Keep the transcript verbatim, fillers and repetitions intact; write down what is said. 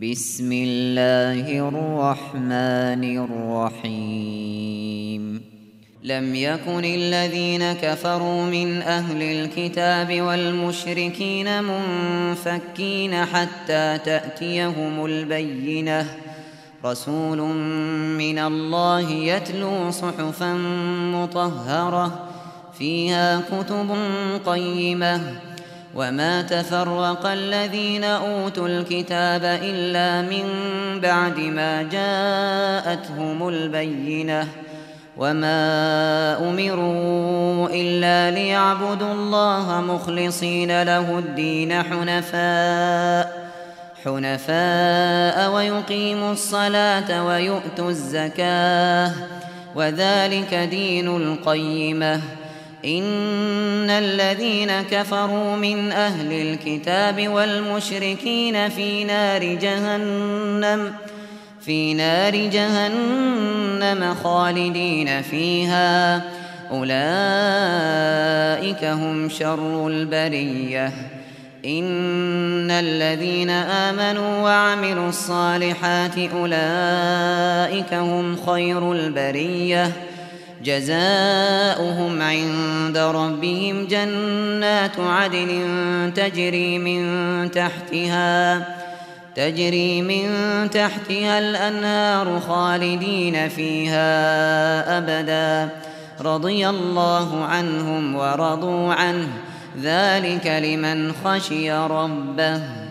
بسم الله الرحمن الرحيم لم يكن الذين كفروا من أهل الكتاب والمشركين منفكين حتى تأتيهم البينة رسول من الله يتلو صحفا مطهرة فيها كتب قيمة وما تفرق الذين أوتوا الكتاب إلا من بعد ما جاءتهم البينة وما أمروا إلا ليعبدوا الله مخلصين له الدين حنفاء حنفاء ويقيموا الصلاة ويؤتوا الزكاة وذلك دين القيمة إن الذين كفروا من أهل الكتاب والمشركين في نار جهنم في نار جهنم خالدين فيها أولئك هم شر البرية إن الذين آمنوا وعملوا الصالحات أولئك هم خير البرية جزاؤهم عند ربهم جنات عدن تجري من تحتها تجري من تحتها الأنهار خالدين فيها أبدا رضي الله عنهم ورضوا عنه ذلك لمن خشي ربه